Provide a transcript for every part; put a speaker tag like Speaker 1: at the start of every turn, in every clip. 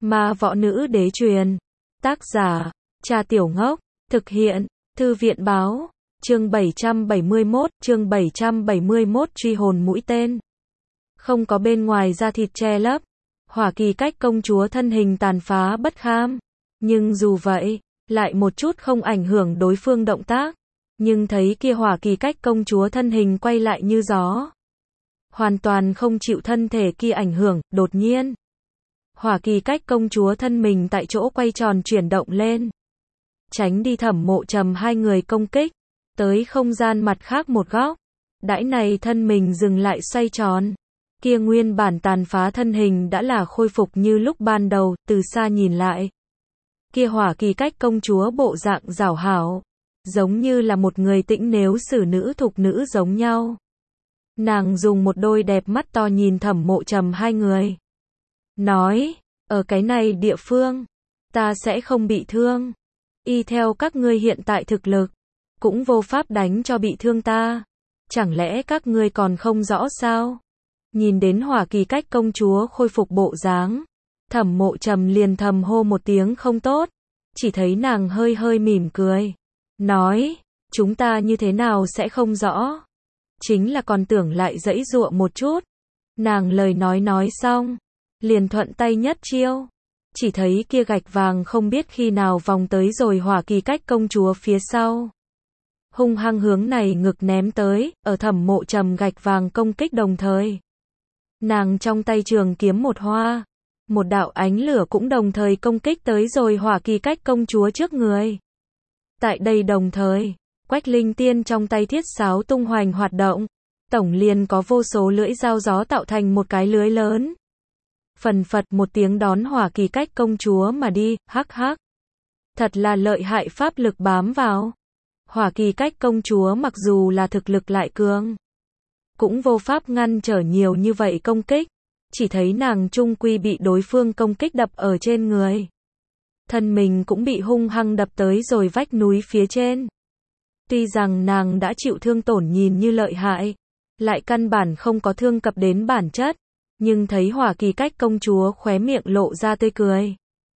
Speaker 1: Ma võ nữ đế truyền. Tác giả, Trà Tiểu Ngốc. Thực hiện, Thư viện báo. Chương 771, truy hồn mũi tên. Không có bên ngoài da thịt che lấp. Hỏa Kỳ Cách công chúa thân hình tàn phá bất kham. Nhưng dù vậy, lại một chút không ảnh hưởng đối phương động tác. Nhưng thấy kia Hỏa Kỳ Cách công chúa thân hình quay lại như gió. Hoàn toàn không chịu thân thể kia ảnh hưởng, đột nhiên. Hỏa Kỳ Cách công chúa thân mình tại chỗ quay tròn chuyển động lên. Tránh đi Thẩm Mộ Trầm hai người công kích. Tới không gian mặt khác một góc. Đãi này thân mình dừng lại xoay tròn. Kia nguyên bản tàn phá thân hình đã là khôi phục như lúc ban đầu, từ xa nhìn lại. Kia Hỏa Kỳ Cách công chúa bộ dạng rảo hảo. Giống như là một người tĩnh nếu xử nữ thục nữ giống nhau. Nàng dùng một đôi đẹp mắt to nhìn Thẩm Mộ Trầm hai người. Nói, ở cái này địa phương, ta sẽ không bị thương. Y theo các ngươi hiện tại thực lực, cũng vô pháp đánh cho bị thương ta. Chẳng lẽ các ngươi còn không rõ sao? Nhìn đến Hỏa Kỳ Cách công chúa khôi phục bộ dáng, Thẩm Mộ Trầm liền thầm hô một tiếng không tốt. Chỉ thấy nàng hơi hơi mỉm cười. Nói, chúng ta như thế nào sẽ không rõ? Chính là còn tưởng lại giãy giụa một chút. Nàng lời nói xong, liền thuận tay nhất chiêu. Chỉ thấy kia gạch vàng không biết khi nào vòng tới rồi Hỏa Kỳ Cách công chúa phía sau. Hung hăng hướng này ngực ném tới, ở Thẩm Mộ Trầm gạch vàng công kích đồng thời. Nàng trong tay trường kiếm một hoa. Một đạo ánh lửa cũng đồng thời công kích tới rồi Hỏa Kỳ Cách công chúa trước người. Tại đây đồng thời, Quách Linh Tiên trong tay thiết sáo tung hoành hoạt động. Tổng liền có vô số lưỡi dao gió tạo thành một cái lưới lớn. Phần phật một tiếng đón Hỏa Kỳ Cách công chúa mà đi, hắc hắc. Thật là lợi hại pháp lực bám vào. Hỏa Kỳ Cách công chúa mặc dù là thực lực lại cường, cũng vô pháp ngăn trở nhiều như vậy công kích. Chỉ thấy nàng trung quy bị đối phương công kích đập ở trên người. Thân mình cũng bị hung hăng đập tới rồi vách núi phía trên. Tuy rằng nàng đã chịu thương tổn nhìn như lợi hại, lại căn bản không có thương cập đến bản chất. Nhưng thấy Hỏa Kỳ Cách công chúa khóe miệng lộ ra tươi cười.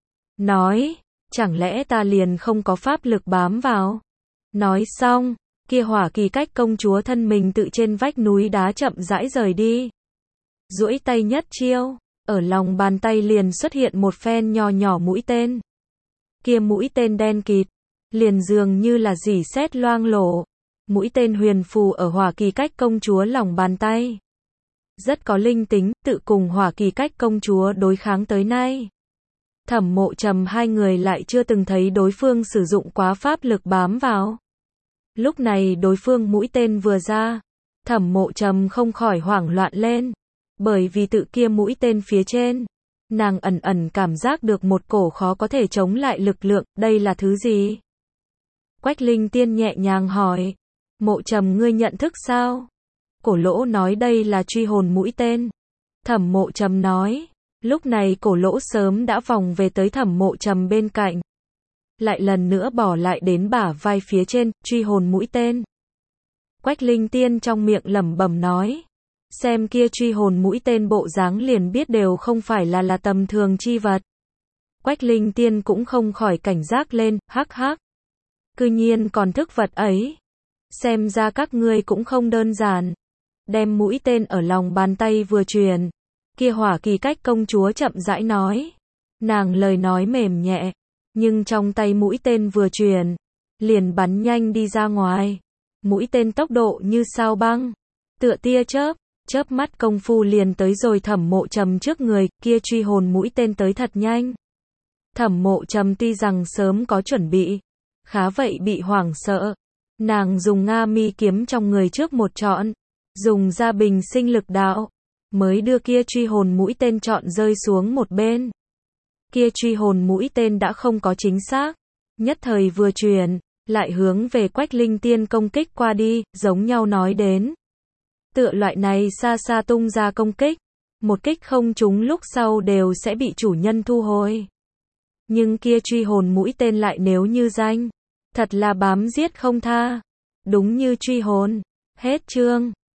Speaker 1: Nói, chẳng lẽ ta liền không có pháp lực bám vào? Nói xong, kia Hỏa Kỳ Cách công chúa thân mình tự trên vách núi đá chậm rãi rời đi. Duỗi tay nhất chiêu, ở lòng bàn tay liền xuất hiện một phen nho nhỏ mũi tên. Kia mũi tên đen kịt, liền dường như là rỉ sét loang lổ. Mũi tên huyền phù ở Hỏa Kỳ Cách công chúa lòng bàn tay. Rất có linh tính, tự cùng Hỏa Kỳ Cách công chúa đối kháng tới nay. Thẩm Mộ Trầm hai người lại chưa từng thấy đối phương sử dụng quá pháp lực bám vào. Lúc này đối phương mũi tên vừa ra, Thẩm Mộ Trầm không khỏi hoảng loạn lên. Bởi vì tự kia mũi tên phía trên, nàng ẩn ẩn cảm giác được một cổ khó có thể chống lại lực lượng, đây là thứ gì? Quách Linh Tiên nhẹ nhàng hỏi, Mộ Trầm ngươi nhận thức sao? Cổ Lỗ nói đây là truy hồn mũi tên. Thẩm Mộ Trầm nói, lúc này Cổ Lỗ sớm đã vòng về tới Thẩm Mộ Trầm bên cạnh. Lại lần nữa bỏ lại đến bả vai phía trên, truy hồn mũi tên. Quách Linh Tiên trong miệng lẩm bẩm nói, xem kia truy hồn mũi tên bộ dáng liền biết đều không phải là tầm thường chi vật. Quách Linh Tiên cũng không khỏi cảnh giác lên, hắc hắc. Cư nhiên còn thức vật ấy. Xem ra các ngươi cũng không đơn giản. Đem mũi tên ở lòng bàn tay vừa truyền. Kia Hỏa Kỳ Cách công chúa chậm rãi nói. Nàng lời nói mềm nhẹ, nhưng trong tay mũi tên vừa truyền, liền bắn nhanh đi ra ngoài. Mũi tên tốc độ như sao băng, tựa tia chớp, chớp mắt công phu liền tới rồi Thẩm Mộ Trầm trước người, kia truy hồn mũi tên tới thật nhanh. Thẩm Mộ Trầm tuy rằng sớm có chuẩn bị, khá vậy bị hoảng sợ. Nàng dùng Nga Mi kiếm trong người trước một chọn, dùng ra bình sinh lực đạo, mới đưa kia truy hồn mũi tên chọn rơi xuống một bên. Kia truy hồn mũi tên đã không có chính xác, nhất thời vừa truyền, lại hướng về Quách Linh Tiên công kích qua đi, giống nhau nói đến. Tựa loại này xa xa tung ra công kích, một kích không trúng lúc sau đều sẽ bị chủ nhân thu hồi. Nhưng kia truy hồn mũi tên lại nếu như danh, thật là bám giết không tha, đúng như truy hồn. Hết chương.